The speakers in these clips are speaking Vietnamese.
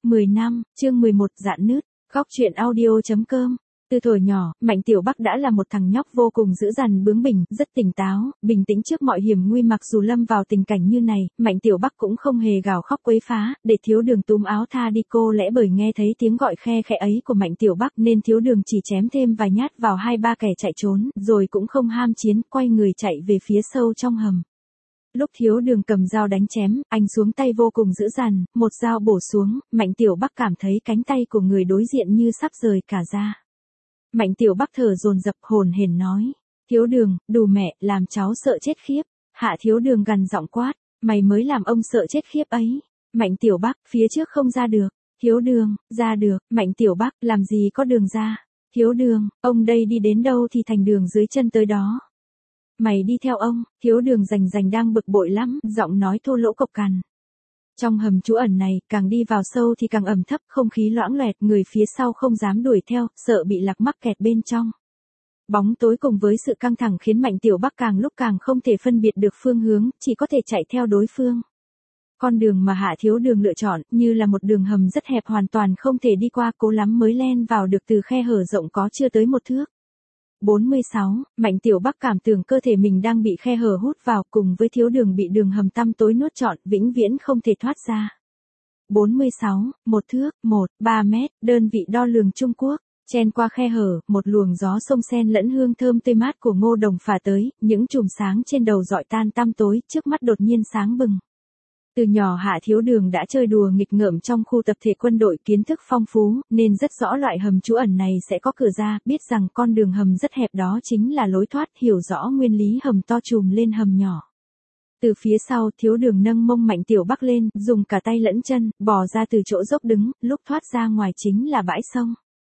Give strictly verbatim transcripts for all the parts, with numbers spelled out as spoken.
mười năm, chương mười một dạn nứt, góc truyện audio.com. Từ thuở nhỏ, Mạnh Tiểu Bắc đã là một thằng nhóc vô cùng dữ dằn bướng bỉnh, rất tỉnh táo, bình tĩnh trước mọi hiểm nguy. Mặc dù lâm vào tình cảnh như này, Mạnh Tiểu Bắc cũng không hề gào khóc quấy phá, để Thiếu Đường túm áo tha đi. Cô lẽ bởi nghe thấy tiếng gọi khe khẽ ấy của Mạnh Tiểu Bắc nên Thiếu Đường chỉ chém thêm vài nhát vào hai ba kẻ chạy trốn, rồi cũng không ham chiến, quay người chạy về phía sâu trong hầm. Lúc Thiếu Đường cầm dao đánh chém, anh xuống tay vô cùng dữ dằn, một dao bổ xuống, Mạnh Tiểu Bắc cảm thấy cánh tay của người đối diện như sắp rời cả ra. Mạnh Tiểu Bắc thở dồn dập hồn hển nói, Thiếu Đường, đù mẹ, làm cháu sợ chết khiếp. Hạ Thiếu Đường gằn giọng quát, mày mới làm ông sợ chết khiếp ấy. Mạnh Tiểu Bắc, phía trước không ra được. Thiếu Đường, ra được. Mạnh Tiểu Bắc, làm gì có đường ra. Thiếu Đường, ông đây đi đến đâu thì thành đường dưới chân tới đó. Mày đi theo ông. Thiếu Đường rành rành đang bực bội lắm, giọng nói thô lỗ cộc cằn. Trong hầm trú ẩn này, càng đi vào sâu thì càng ẩm thấp, không khí loãng loẹt, người phía sau không dám đuổi theo, sợ bị lạc mắc kẹt bên trong. Bóng tối cùng với sự căng thẳng khiến Mạnh Tiểu Bắc càng lúc càng không thể phân biệt được phương hướng, chỉ có thể chạy theo đối phương. Con đường mà Hạ Thiếu Đường lựa chọn, như là một đường hầm rất hẹp hoàn toàn không thể đi qua, cố lắm mới len vào được từ khe hở rộng có chưa tới một thước. bốn mươi sáu, Mạnh Tiểu Bắc cảm tưởng cơ thể mình đang bị khe hở hút vào, cùng với Thiếu Đường bị đường hầm tăm tối nuốt trọn, vĩnh viễn không thể thoát ra. bốn mươi sáu, một thước, một, ba mét, đơn vị đo lường Trung Quốc. Chen qua khe hở, một luồng gió sông sen lẫn hương thơm tươi mát của ngô đồng phả tới, những chùm sáng trên đầu dọi tan tăm tối, trước mắt đột nhiên sáng bừng. Từ nhỏ Hạ Thiếu Đường đã chơi đùa nghịch ngợm trong khu tập thể quân đội, kiến thức phong phú, nên rất rõ loại hầm trú ẩn này sẽ có cửa ra, biết rằng con đường hầm rất hẹp đó chính là lối thoát, hiểu rõ nguyên lý hầm to trùm lên hầm nhỏ. Từ phía sau, Thiếu Đường nâng mông Mạnh Tiểu Bắc lên, dùng cả tay lẫn chân, bò ra từ chỗ dốc đứng, lúc thoát ra ngoài chính là bãi sông.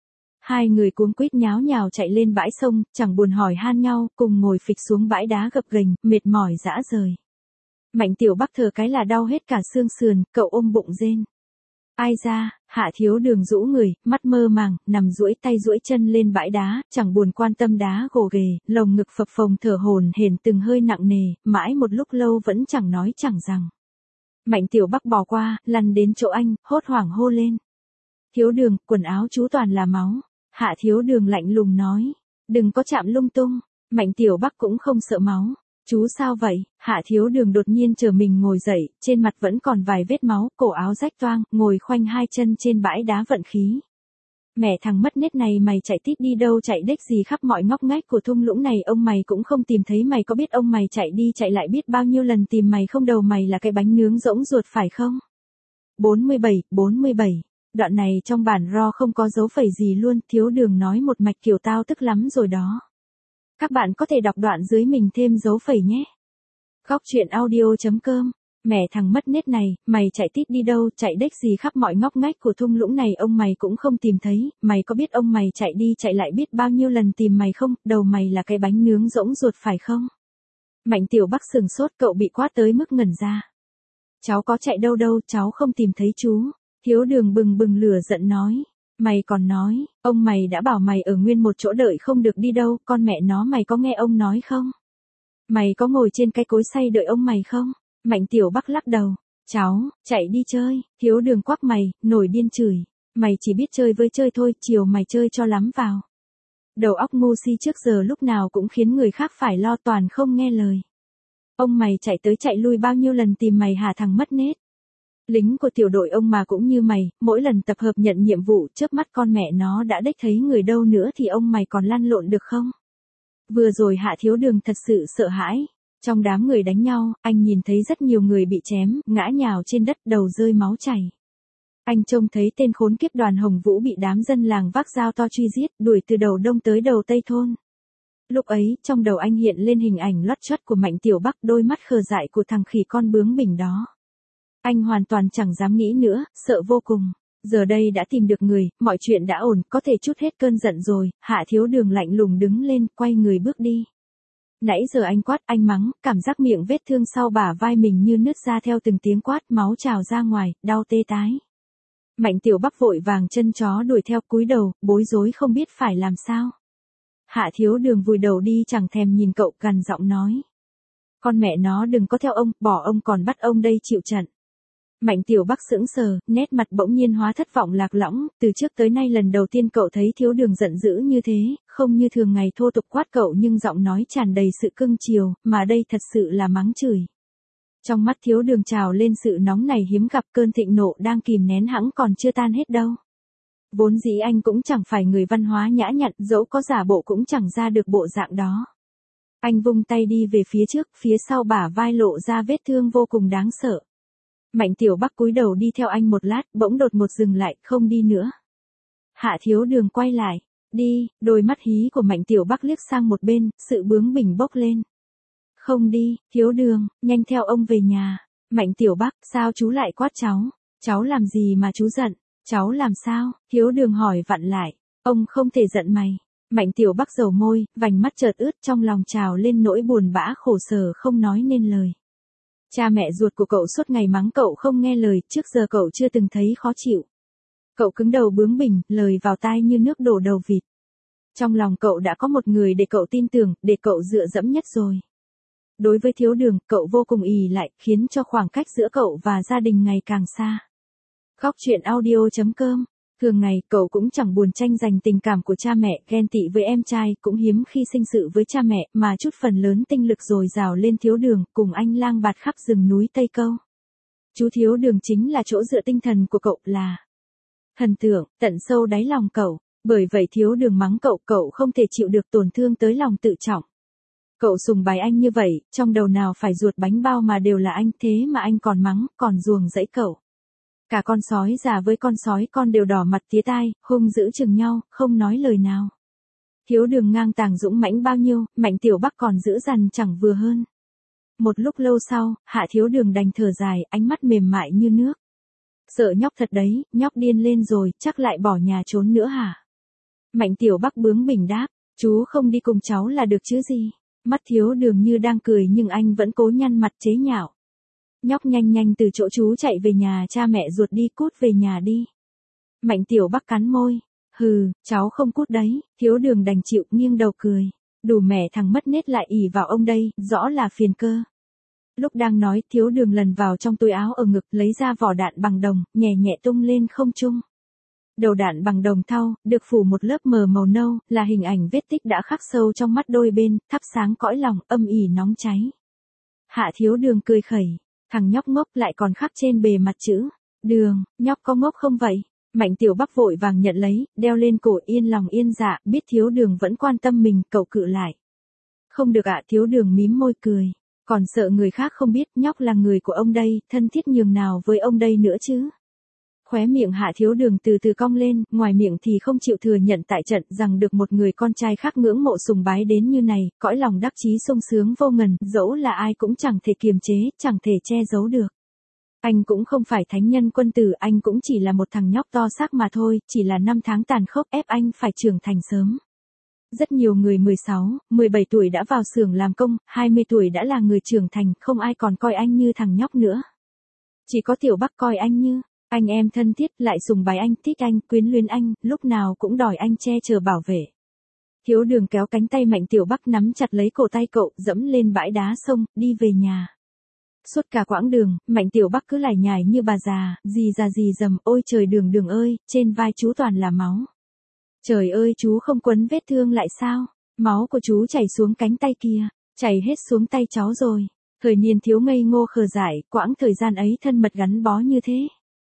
Hai người cuống quýt nháo nhào chạy lên bãi sông, chẳng buồn hỏi han nhau, cùng ngồi phịch xuống bãi đá gập ghềnh, mệt mỏi rã rời. Mạnh Tiểu Bắc thở cái là đau hết cả xương sườn, cậu ôm bụng rên. Ai ra, Hạ Thiếu Đường rũ người, mắt mơ màng, nằm duỗi tay duỗi chân lên bãi đá, chẳng buồn quan tâm đá gồ ghề, lồng ngực phập phồng thở hổn hển từng hơi nặng nề, mãi một lúc lâu vẫn chẳng nói chẳng rằng. Mạnh Tiểu Bắc bỏ qua, lăn đến chỗ anh, hốt hoảng hô lên. Thiếu Đường, quần áo chú toàn là máu. Hạ Thiếu Đường lạnh lùng nói, đừng có chạm lung tung. Mạnh Tiểu Bắc cũng không sợ máu. Chú sao vậy? Hạ Thiếu Đường đột nhiên chờ mình ngồi dậy, trên mặt vẫn còn vài vết máu, cổ áo rách toang, ngồi khoanh hai chân trên bãi đá vận khí. Mẹ thằng mất nết này, mày chạy tít đi đâu chạy đếch gì khắp mọi ngóc ngách của thung lũng này, ông mày cũng không tìm thấy. Mày có biết ông mày chạy đi chạy lại biết bao nhiêu lần tìm mày không? Đầu mày là cái bánh nướng rỗng ruột phải không? bốn mươi bảy, bốn mươi bảy. Đoạn này trong bản ro không có dấu phẩy gì luôn. Thiếu Đường nói một mạch kiểu tao tức lắm rồi đó. Các bạn có thể đọc đoạn dưới mình thêm dấu phẩy nhé. Góc truyện audio.com. Mẹ thằng mất nết này, mày chạy tít đi đâu chạy đếch gì khắp mọi ngóc ngách của thung lũng này, ông mày cũng không tìm thấy. Mày có biết ông mày chạy đi chạy lại biết bao nhiêu lần tìm mày không? Đầu mày là cái bánh nướng rỗng ruột phải không? Mạnh Tiểu Bắc sừng sốt, cậu bị quát tới mức ngẩn ra. Cháu có chạy đâu đâu, cháu không tìm thấy chú. Thiếu Đường bừng bừng lửa giận nói. Mày còn nói, ông mày đã bảo mày ở nguyên một chỗ đợi không được đi đâu, con mẹ nó mày có nghe ông nói không? Mày có ngồi trên cái cối xay đợi ông mày không? Mạnh Tiểu Bắc lắc đầu, cháu, chạy đi chơi. Thiếu Đường quắc mày, nổi điên chửi, mày chỉ biết chơi với chơi thôi, chiều mày chơi cho lắm vào. Đầu óc ngu si trước giờ lúc nào cũng khiến người khác phải lo, toàn không nghe lời. Ông mày chạy tới chạy lui bao nhiêu lần tìm mày hả thằng mất nết? Lính của tiểu đội ông mà cũng như mày, mỗi lần tập hợp nhận nhiệm vụ, chớp mắt con mẹ nó đã đếch thấy người đâu nữa thì ông mày còn lăn lộn được không? Vừa rồi Hạ Thiếu Đường thật sự sợ hãi. Trong đám người đánh nhau, anh nhìn thấy rất nhiều người bị chém, ngã nhào trên đất, đầu rơi máu chảy. Anh trông thấy tên khốn kiếp Đoàn Hồng Vũ bị đám dân làng vác dao to truy giết, đuổi từ đầu đông tới đầu tây thôn. Lúc ấy, trong đầu anh hiện lên hình ảnh lót chót của Mạnh Tiểu Bắc, đôi mắt khờ dại của thằng khỉ con bướng bỉnh đó. Anh hoàn toàn chẳng dám nghĩ nữa, sợ vô cùng. Giờ đây đã tìm được người, mọi chuyện đã ổn, có thể trút hết cơn giận rồi. Hạ Thiếu Đường lạnh lùng đứng lên, quay người bước đi. Nãy giờ anh quát, anh mắng, cảm giác miệng vết thương sau bả vai mình như nứt ra theo từng tiếng quát, máu trào ra ngoài, đau tê tái. Mạnh Tiểu Bắc vội vàng chân chó đuổi theo, cúi đầu, bối rối không biết phải làm sao. Hạ Thiếu Đường vùi đầu đi chẳng thèm nhìn cậu, gằn giọng nói. Con mẹ nó đừng có theo ông, bỏ ông còn bắt ông đây chịu trận. Mạnh Tiểu Bắc sững sờ, nét mặt bỗng nhiên hóa thất vọng lạc lõng, từ trước tới nay lần đầu tiên cậu thấy Thiếu Đường giận dữ như thế, không như thường ngày thô tục quát cậu nhưng giọng nói tràn đầy sự cưng chiều, mà đây thật sự là mắng chửi. Trong mắt Thiếu Đường trào lên sự nóng này hiếm gặp, cơn thịnh nộ đang kìm nén hẵng còn chưa tan hết đâu. Vốn dĩ anh cũng chẳng phải người văn hóa nhã nhặn, dẫu có giả bộ cũng chẳng ra được bộ dạng đó. Anh vung tay đi về phía trước, phía sau bả vai lộ ra vết thương vô cùng đáng sợ. Mạnh Tiểu Bắc cúi đầu đi theo anh một lát, bỗng đột một dừng lại, không đi nữa. Hạ Thiếu Đường quay lại, đi, đôi mắt hí của Mạnh Tiểu Bắc liếc sang một bên, sự bướng bỉnh bốc lên. Không đi, Thiếu Đường, nhanh theo ông về nhà. Mạnh Tiểu Bắc, sao chú lại quát cháu? Cháu làm gì mà chú giận? Cháu làm sao? Thiếu Đường hỏi vặn lại. Ông không thể giận mày. Mạnh Tiểu Bắc dầu môi, vành mắt chợt ướt, trong lòng trào lên nỗi buồn bã khổ sở không nói nên lời. Cha mẹ ruột của cậu suốt ngày mắng cậu không nghe lời, trước giờ cậu chưa từng thấy khó chịu. Cậu cứng đầu bướng bỉnh, lời vào tai như nước đổ đầu vịt. Trong lòng cậu đã có một người để cậu tin tưởng, để cậu dựa dẫm nhất rồi. Đối với Thiếu Đường, cậu vô cùng ỷ lại, khiến cho khoảng cách giữa cậu và gia đình ngày càng xa. Góc truyện audio chấm com. Thường ngày, cậu cũng chẳng buồn tranh giành tình cảm của cha mẹ, ghen tị với em trai, cũng hiếm khi sinh sự với cha mẹ, mà chút phần lớn tinh lực dồi dào lên Thiếu Đường, cùng anh lang bạt khắp rừng núi Tây Câu. Chú Thiếu Đường chính là chỗ dựa tinh thần của cậu, là thần tượng, tận sâu đáy lòng cậu. Bởi vậy Thiếu Đường mắng cậu, cậu không thể chịu được tổn thương tới lòng tự trọng. Cậu sùng bái anh như vậy, trong đầu nào phải ruột bánh bao mà đều là anh, thế mà anh còn mắng, còn ruồng rẫy cậu. Cả con sói già với con sói con đều đỏ mặt tía tai, hung dữ chừng nhau, không nói lời nào. Thiếu Đường ngang tàng dũng mãnh bao nhiêu, Mạnh Tiểu Bắc còn dữ dằn chẳng vừa hơn. Một lúc lâu sau, Hạ Thiếu Đường đành thở dài, ánh mắt mềm mại như nước. Sợ nhóc thật đấy, nhóc điên lên rồi, chắc lại bỏ nhà trốn nữa hả? Mạnh Tiểu Bắc bướng bỉnh đáp, chú không đi cùng cháu là được chứ gì. Mắt Thiếu Đường như đang cười nhưng anh vẫn cố nhăn mặt chế nhạo. Nhóc nhanh nhanh từ chỗ chú chạy về nhà cha mẹ ruột đi, cút về nhà đi. Mạnh Tiểu Bắc cắn môi. Hừ, cháu không cút đấy. Thiếu Đường đành chịu, nghiêng đầu cười. Đủ mẹ thằng mất nết lại ỉ vào ông đây, rõ là phiền cơ. Lúc đang nói, Thiếu Đường lần vào trong túi áo ở ngực, lấy ra vỏ đạn bằng đồng, nhẹ nhẹ tung lên không trung. Đầu đạn bằng đồng thau, được phủ một lớp mờ màu nâu, là hình ảnh vết tích đã khắc sâu trong mắt đôi bên, thắp sáng cõi lòng, âm ỉ nóng cháy. Hạ Thiếu Đường cười khẩy. Thằng nhóc ngốc lại còn khắc trên bề mặt chữ. Đường, nhóc có ngốc không vậy? Mạnh Tiểu Bắc vội vàng nhận lấy, đeo lên cổ, yên lòng yên dạ, biết Thiếu Đường vẫn quan tâm mình, cậu cự lại. Không được ạ. Thiếu Đường mím môi cười. Còn sợ người khác không biết, nhóc là người của ông đây, thân thiết nhường nào với ông đây nữa chứ? Khóe miệng Hạ Thiếu Đường từ từ cong lên, ngoài miệng thì không chịu thừa nhận tại trận rằng được một người con trai khác ngưỡng mộ sùng bái đến như này, cõi lòng đắc chí sung sướng vô ngần, dẫu là ai cũng chẳng thể kiềm chế, chẳng thể che giấu được. Anh cũng không phải thánh nhân quân tử, anh cũng chỉ là một thằng nhóc to xác mà thôi, chỉ là năm tháng tàn khốc ép anh phải trưởng thành sớm. Rất nhiều người mười sáu, mười bảy tuổi đã vào xưởng làm công, hai mươi tuổi đã là người trưởng thành, không ai còn coi anh như thằng nhóc nữa. Chỉ có Tiểu Bắc coi anh như anh em thân thiết, lại sùng bái anh, thích anh, quyến luyến anh, lúc nào cũng đòi anh che chở bảo vệ. Thiếu Đường kéo cánh tay Mạnh Tiểu Bắc nắm chặt lấy cổ tay cậu, dẫm lên bãi đá sông, đi về nhà. Suốt cả quãng đường, Mạnh Tiểu Bắc cứ lải nhải như bà già, dì già dì dầm, ôi trời Đường Đường ơi, trên vai chú toàn là máu. Trời ơi, chú không quấn vết thương lại sao? Máu của chú chảy xuống cánh tay kia, chảy hết xuống tay cháu rồi. Thời niên thiếu ngây ngô khờ dại, quãng thời gian ấy thân mật gắn bó như thế.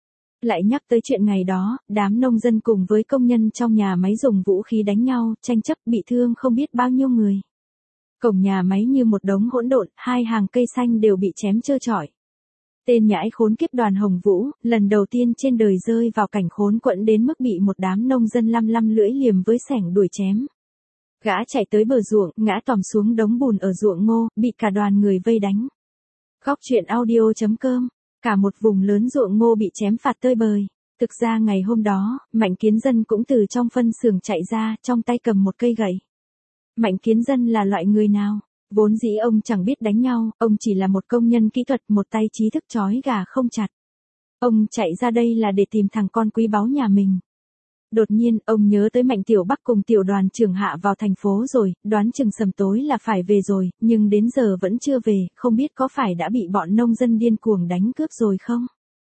Lại nhắc tới chuyện ngày đó, đám nông dân cùng với công nhân trong nhà máy dùng vũ khí đánh nhau, tranh chấp, bị thương không biết bao nhiêu người. Cổng nhà máy như một đống hỗn độn, hai hàng cây xanh đều bị chém trơ trọi. Tên nhãi khốn kiếp Đoàn Hồng Vũ, lần đầu tiên trên đời rơi vào cảnh khốn quẫn đến mức bị một đám nông dân lăm lăm lưỡi liềm với xẻng đuổi chém. Gã chạy tới bờ ruộng, ngã tòm xuống đống bùn ở ruộng ngô, bị cả đoàn người vây đánh. Góc truyện audio chấm com. Cả một vùng lớn ruộng ngô bị chém phạt tơi bời. Thực ra ngày hôm đó, Mạnh Kiến Dân cũng từ trong phân xưởng chạy ra, trong tay cầm một cây gậy. Mạnh Kiến Dân là loại người nào? Vốn dĩ ông chẳng biết đánh nhau, ông chỉ là một công nhân kỹ thuật, một tay trí thức chói gà không chặt. Ông chạy ra đây là để tìm thằng con quý báu nhà mình. Đột nhiên, ông nhớ tới Mạnh Tiểu Bắc cùng tiểu đoàn trưởng Hạ vào thành phố rồi, đoán chừng sầm tối là phải về rồi, nhưng đến giờ vẫn chưa về, không biết có phải đã bị bọn nông dân điên cuồng đánh cướp rồi không?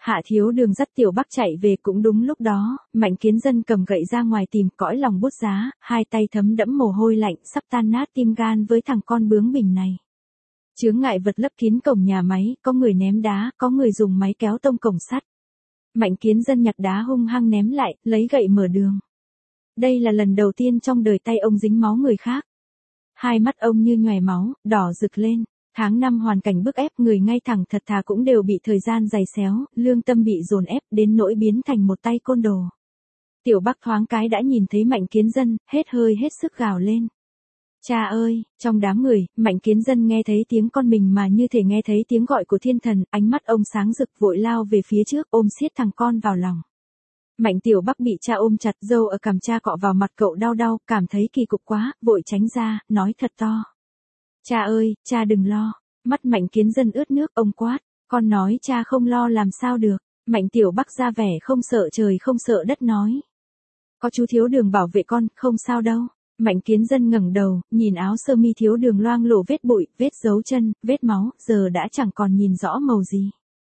Hạ Thiếu Đường dắt Tiểu Bắc chạy về cũng đúng lúc đó, Mạnh Kiến Dân cầm gậy ra ngoài tìm cõi lòng bút giá, hai tay thấm đẫm mồ hôi lạnh sắp tan nát tim gan với thằng con bướng bỉnh này. Chướng ngại vật lấp kín cổng nhà máy, có người ném đá, có người dùng máy kéo tông cổng sắt. Mạnh Kiến Dân nhặt đá hung hăng ném lại, lấy gậy mở đường. Đây là lần đầu tiên trong đời tay ông dính máu người khác. Hai mắt ông như nhòe máu, đỏ rực lên. Tháng năm hoàn cảnh bức ép, người ngay thẳng thật thà cũng đều bị thời gian giày xéo, lương tâm bị dồn ép đến nỗi biến thành một tay côn đồ. Tiểu Bắc thoáng cái đã nhìn thấy Mạnh Kiến Dân, hết hơi hết sức gào lên. Cha ơi, trong đám người, Mạnh Kiến Dân nghe thấy tiếng con mình mà như thể nghe thấy tiếng gọi của thiên thần, ánh mắt ông sáng rực vội lao về phía trước ôm siết thằng con vào lòng. Mạnh Tiểu Bắc bị cha ôm chặt, râu ở cằm cha cọ vào mặt cậu đau đau, cảm thấy kỳ cục quá, vội tránh ra, nói thật to. Cha ơi, cha đừng lo. Mắt Mạnh Kiến Dân ướt nước, ông quát. Con nói cha không lo làm sao được. Mạnh Tiểu Bắc ra vẻ không sợ trời không sợ đất nói. Có chú Thiếu Đường bảo vệ con, không sao đâu. Mạnh Kiến Dân ngẩng đầu, nhìn áo sơ mi Thiếu Đường loang lổ vết bụi, vết dấu chân, vết máu, giờ đã chẳng còn nhìn rõ màu gì.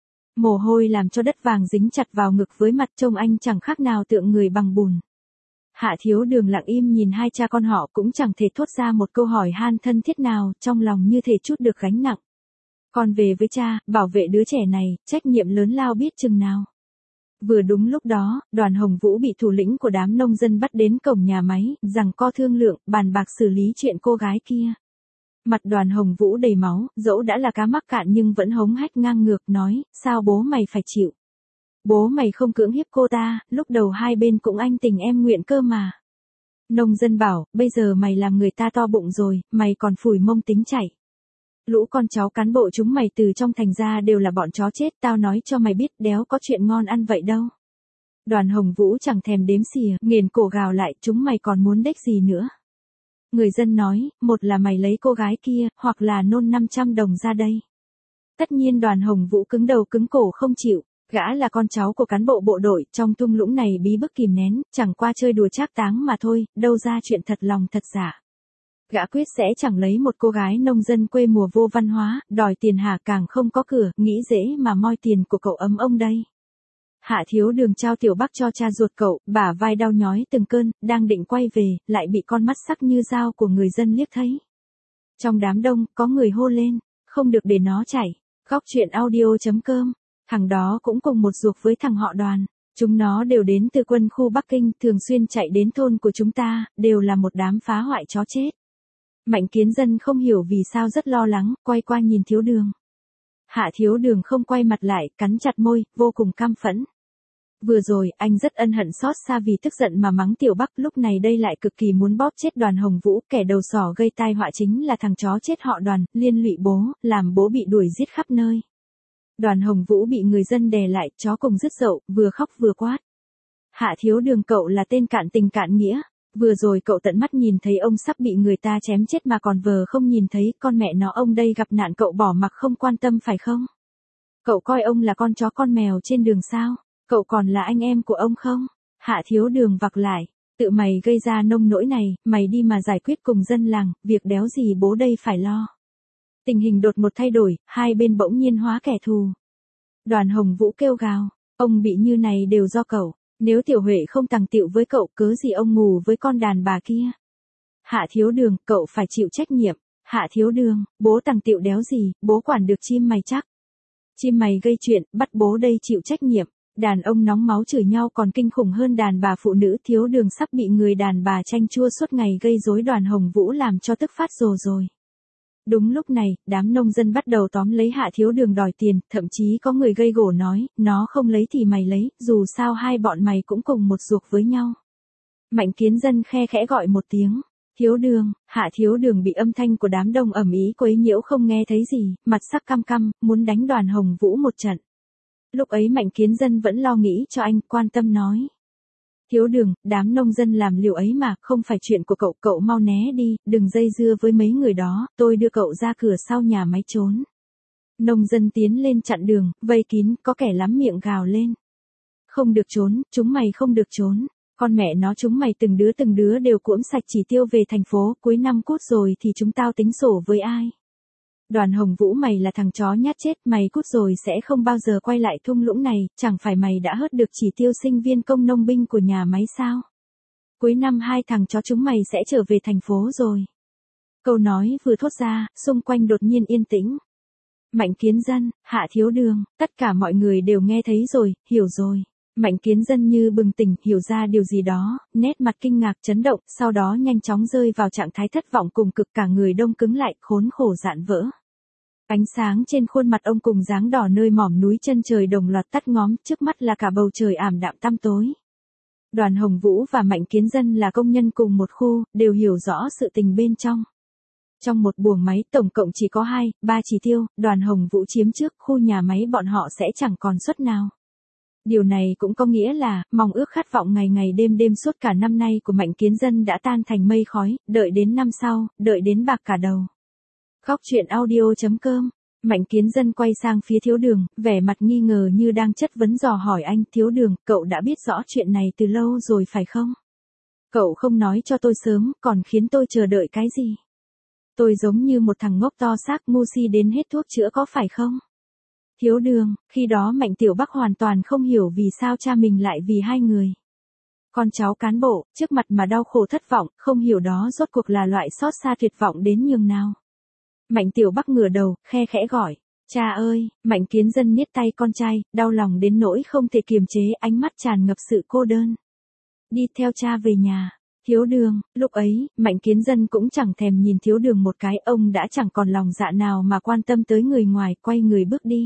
Mồ hôi làm cho đất vàng dính chặt vào ngực với mặt trông anh chẳng khác nào tượng người bằng bùn. Hạ Thiếu Đường lặng im nhìn hai cha con họ cũng chẳng thể thốt ra một câu hỏi han thân thiết nào, trong lòng như thể chút được gánh nặng. Con về với cha, bảo vệ đứa trẻ này, trách nhiệm lớn lao biết chừng nào. Vừa đúng lúc đó, Đoàn Hồng Vũ bị thủ lĩnh của đám nông dân bắt đến cổng nhà máy, giằng co thương lượng, bàn bạc xử lý chuyện cô gái kia. Mặt Đoàn Hồng Vũ đầy máu, dẫu đã là cá mắc cạn nhưng vẫn hống hách ngang ngược nói, sao bố mày phải chịu. Bố mày không cưỡng hiếp cô ta, lúc đầu hai bên cũng anh tình em nguyện cơ mà. Nông dân bảo, bây giờ mày làm người ta to bụng rồi, mày còn phủi mông tính chạy. Lũ con cháu cán bộ chúng mày từ trong thành ra đều là bọn chó chết, tao nói cho mày biết đéo có chuyện ngon ăn vậy đâu. Đoàn Hồng Vũ chẳng thèm đếm xỉa, nghiền cổ gào lại, chúng mày còn muốn đếch gì nữa. Người dân nói, một là mày lấy cô gái kia, hoặc là nôn năm trăm đồng ra đây. Tất nhiên Đoàn Hồng Vũ cứng đầu cứng cổ không chịu. Gã là con cháu của cán bộ bộ đội, trong thung lũng này bí bức kìm nén, chẳng qua chơi đùa trác táng mà thôi, đâu ra chuyện thật lòng thật giả. Gã quyết sẽ chẳng lấy một cô gái nông dân quê mùa vô văn hóa, đòi tiền hà càng không có cửa, nghĩ dễ mà moi tiền của cậu ấm ông đây. Hạ Thiếu Đường trao Tiểu Bắc cho cha ruột cậu, bả vai đau nhói từng cơn, đang định quay về, lại bị con mắt sắc như dao của người dân liếc thấy. Trong đám đông, có người hô lên, không được để nó chạy. Góc truyện audio chấm com. Thằng đó cũng cùng một ruột với thằng họ Đoàn. Chúng nó đều đến từ quân khu Bắc Kinh, thường xuyên chạy đến thôn của chúng ta, đều là một đám phá hoại chó chết. Mạnh Kiến Dân không hiểu vì sao rất lo lắng, quay qua nhìn Thiếu Đường. Hạ Thiếu Đường không quay mặt lại, cắn chặt môi, vô cùng căm phẫn. Vừa rồi, anh rất ân hận xót xa vì tức giận mà mắng Tiểu Bắc, lúc này đây lại cực kỳ muốn bóp chết Đoàn Hồng Vũ, kẻ đầu sỏ gây tai họa chính là thằng chó chết họ Đoàn, liên lụy bố, làm bố bị đuổi giết khắp nơi. Đoàn Hồng Vũ bị người dân đè lại, chó cùng rứt dậu, vừa khóc vừa quát. Hạ Thiếu Đường cậu là tên cạn tình cạn nghĩa, vừa rồi cậu tận mắt nhìn thấy ông sắp bị người ta chém chết mà còn vờ không nhìn thấy, con mẹ nó ông đây gặp nạn cậu bỏ mặc không quan tâm phải không? Cậu coi ông là con chó con mèo trên đường sao? Cậu còn là anh em của ông không? Hạ Thiếu Đường vặc lại, tự mày gây ra nông nỗi này, mày đi mà giải quyết cùng dân làng, việc đéo gì bố đây phải lo. Tình hình đột một thay đổi, hai bên bỗng nhiên hóa kẻ thù. Đoàn Hồng Vũ kêu gào, ông bị như này đều do cậu, nếu Tiểu Huệ không tằng tiệu với cậu cớ gì ông ngủ với con đàn bà kia. Hạ Thiếu Đường, cậu phải chịu trách nhiệm. Hạ Thiếu Đường, bố tằng tiệu đéo gì, bố quản được chim mày chắc. Chim mày gây chuyện, bắt bố đây chịu trách nhiệm. Đàn ông nóng máu chửi nhau còn kinh khủng hơn đàn bà phụ nữ. Thiếu Đường sắp bị người đàn bà chanh chua suốt ngày gây rối, Đoàn Hồng Vũ làm cho tức phát rồ rồi. Đúng lúc này, đám nông dân bắt đầu tóm lấy Hạ Thiếu Đường đòi tiền, thậm chí có người gây gổ nói, nó không lấy thì mày lấy, dù sao hai bọn mày cũng cùng một ruột với nhau. Mạnh Kiến Dân khe khẽ gọi một tiếng, Thiếu Đường. Hạ Thiếu Đường bị âm thanh của đám đông ầm ĩ quấy nhiễu không nghe thấy gì, mặt sắc căm căm, muốn đánh Đoàn Hồng Vũ một trận. Lúc ấy Mạnh Kiến Dân vẫn lo nghĩ cho anh, quan tâm nói. Thiếu Đường, đám nông dân làm liều ấy mà, không phải chuyện của cậu, cậu mau né đi, đừng dây dưa với mấy người đó, tôi đưa cậu ra cửa sau nhà máy trốn. Nông dân tiến lên chặn đường, vây kín, có kẻ lắm miệng gào lên. Không được trốn, chúng mày không được trốn, con mẹ nó chúng mày từng đứa từng đứa đều cuỗm sạch chỉ tiêu về thành phố, cuối năm cút rồi thì chúng tao tính sổ với ai. Đoàn Hồng Vũ, mày là thằng chó nhát chết, mày cút rồi sẽ không bao giờ quay lại thung lũng này, chẳng phải mày đã hớt được chỉ tiêu sinh viên công nông binh của nhà máy sao? Cuối năm hai thằng chó chúng mày sẽ trở về thành phố rồi. Câu nói vừa thốt ra, xung quanh đột nhiên yên tĩnh. Mạnh Kiến Dân, Hạ Thiếu Đường, tất cả mọi người đều nghe thấy rồi, hiểu rồi. Mạnh Kiến Dân như bừng tỉnh, hiểu ra điều gì đó, nét mặt kinh ngạc chấn động, sau đó nhanh chóng rơi vào trạng thái thất vọng cùng cực, cả người đông cứng lại, khốn khổ dạn vỡ. Ánh sáng trên khuôn mặt ông cùng dáng đỏ nơi mỏm núi chân trời đồng loạt tắt ngóm, trước mắt là cả bầu trời ảm đạm tăm tối. Đoàn Hồng Vũ và Mạnh Kiến Dân là công nhân cùng một khu, đều hiểu rõ sự tình bên trong. Trong một buồng máy tổng cộng chỉ có hai, ba chỉ tiêu, Đoàn Hồng Vũ chiếm trước, khu nhà máy bọn họ sẽ chẳng còn suất nào. Điều này cũng có nghĩa là, mong ước khát vọng ngày ngày đêm đêm suốt cả năm nay của Mạnh Kiến Dân đã tan thành mây khói, đợi đến năm sau, đợi đến bạc cả đầu. Khóc chuyện audio chấm com. Mạnh Kiến Dân quay sang phía Thiếu Đường, vẻ mặt nghi ngờ như đang chất vấn dò hỏi anh, Thiếu Đường, cậu đã biết rõ chuyện này từ lâu rồi phải không? Cậu không nói cho tôi sớm, còn khiến tôi chờ đợi cái gì? Tôi giống như một thằng ngốc to xác ngu si đến hết thuốc chữa có phải không? Thiếu Đường, khi đó Mạnh Tiểu Bắc hoàn toàn không hiểu vì sao cha mình lại vì hai người. Con cháu cán bộ, trước mặt mà đau khổ thất vọng, không hiểu đó rốt cuộc là loại xót xa tuyệt vọng đến nhường nào. Mạnh Tiểu Bắc ngửa đầu, khe khẽ gọi, cha ơi. Mạnh Kiến Dân niết tay con trai, đau lòng đến nỗi không thể kiềm chế, ánh mắt tràn ngập sự cô đơn. Đi theo cha về nhà. Thiếu Đường, lúc ấy, Mạnh Kiến Dân cũng chẳng thèm nhìn Thiếu Đường một cái, ông đã chẳng còn lòng dạ nào mà quan tâm tới người ngoài, quay người bước đi.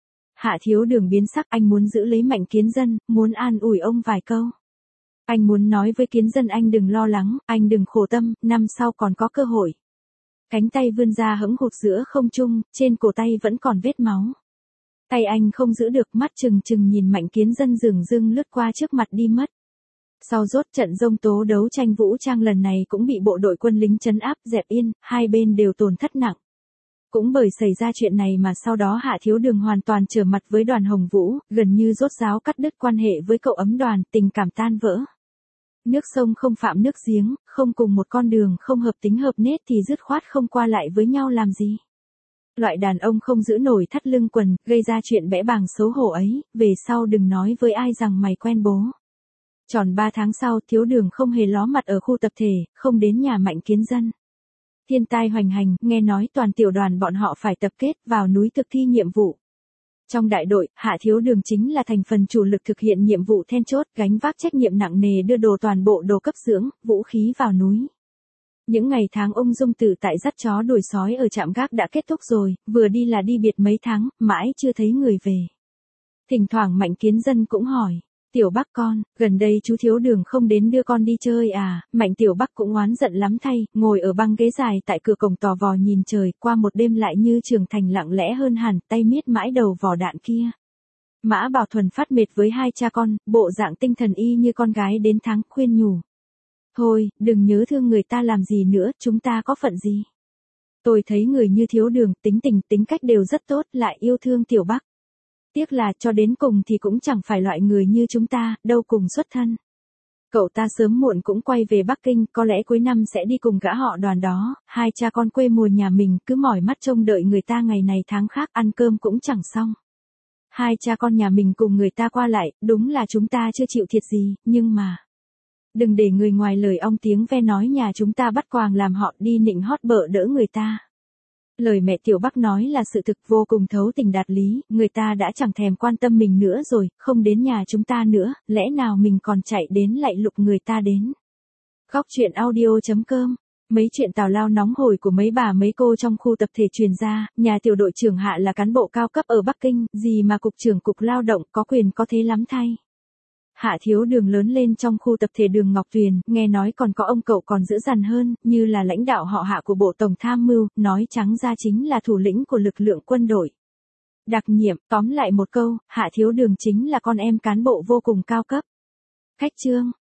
Hạ Thiếu Đường biến sắc, anh muốn giữ lấy Mạnh Kiến Dân, muốn an ủi ông vài câu. Anh muốn nói với Kiến Dân anh đừng lo lắng, anh đừng khổ tâm, năm sau còn có cơ hội. Cánh tay vươn ra hững hụt giữa không trung, trên cổ tay vẫn còn vết máu. Tay anh không giữ được, mắt trừng trừng nhìn Mạnh Kiến Dân dửng dưng lướt qua trước mặt đi mất. Sau rốt trận dông tố đấu tranh vũ trang lần này cũng bị bộ đội quân lính trấn áp dẹp yên, hai bên đều tổn thất nặng. Cũng bởi xảy ra chuyện này mà sau đó Hạ Thiếu Đường hoàn toàn trở mặt với Đoàn Hồng Vũ, gần như rốt ráo cắt đứt quan hệ với cậu ấm Đoàn, tình cảm tan vỡ. Nước sông không phạm nước giếng, không cùng một con đường, không hợp tính hợp nết thì dứt khoát không qua lại với nhau làm gì. Loại đàn ông không giữ nổi thắt lưng quần, gây ra chuyện bẽ bàng xấu hổ ấy, về sau đừng nói với ai rằng mày quen bố. Tròn ba tháng sau, Thiếu Đường không hề ló mặt ở khu tập thể, không đến nhà Mạnh Kiến Dân. Thiên tai hoành hành, nghe nói toàn tiểu đoàn bọn họ phải tập kết vào núi thực thi nhiệm vụ. Trong đại đội, Hạ Thiếu Đường chính là thành phần chủ lực thực hiện nhiệm vụ then chốt, gánh vác trách nhiệm nặng nề đưa đồ toàn bộ đồ cấp dưỡng, vũ khí vào núi. Những ngày tháng ung dung tự tại dắt chó đuổi sói ở trạm gác đã kết thúc rồi, vừa đi là đi biệt mấy tháng, mãi chưa thấy người về. Thỉnh thoảng Mạnh Kiến Dân cũng hỏi, Tiểu Bắc con, gần đây chú Thiếu Đường không đến đưa con đi chơi à? Mạnh Tiểu Bắc cũng oán giận lắm thay, ngồi ở băng ghế dài tại cửa cổng tò vò nhìn trời, qua một đêm lại như trưởng thành lặng lẽ hơn hẳn, tay miết mãi đầu vỏ đạn kia. Mã Bảo Thuần phát mệt với hai cha con, bộ dạng tinh thần y như con gái đến tháng, khuyên nhủ. Thôi, đừng nhớ thương người ta làm gì nữa, chúng ta có phận gì. Tôi thấy người như Thiếu Đường, tính tình, tính cách đều rất tốt, lại yêu thương Tiểu Bắc. Tiếc là cho đến cùng thì cũng chẳng phải loại người như chúng ta, đâu cùng xuất thân. Cậu ta sớm muộn cũng quay về Bắc Kinh, có lẽ cuối năm sẽ đi cùng gã họ Đoàn đó, hai cha con quê mùa nhà mình cứ mỏi mắt trông đợi người ta ngày này tháng khác, ăn cơm cũng chẳng xong. Hai cha con nhà mình cùng người ta qua lại, đúng là chúng ta chưa chịu thiệt gì, nhưng mà... Đừng để người ngoài lời ong tiếng ve nói nhà chúng ta bắt quàng làm họ đi nịnh hót bợ đỡ người ta. Lời mẹ Tiểu Bắc nói là sự thực vô cùng thấu tình đạt lý, người ta đã chẳng thèm quan tâm mình nữa rồi, không đến nhà chúng ta nữa, lẽ nào mình còn chạy đến lại lục người ta đến. Khóc chuyện audio chấm com. Mấy chuyện tào lao nóng hổi của mấy bà mấy cô trong khu tập thể truyền ra, nhà tiểu đội trưởng Hạ là cán bộ cao cấp ở Bắc Kinh, gì mà cục trưởng cục lao động có quyền có thế lắm thay. Hạ Thiếu Đường lớn lên trong khu tập thể Đường Ngọc Tuyền, nghe nói còn có ông cậu còn dữ dằn hơn, như là lãnh đạo họ Hạ của Bộ Tổng Tham mưu, nói trắng ra chính là thủ lĩnh của lực lượng quân đội. Đặc nhiệm, tóm lại một câu, Hạ Thiếu Đường chính là con em cán bộ vô cùng cao cấp. Khách chương.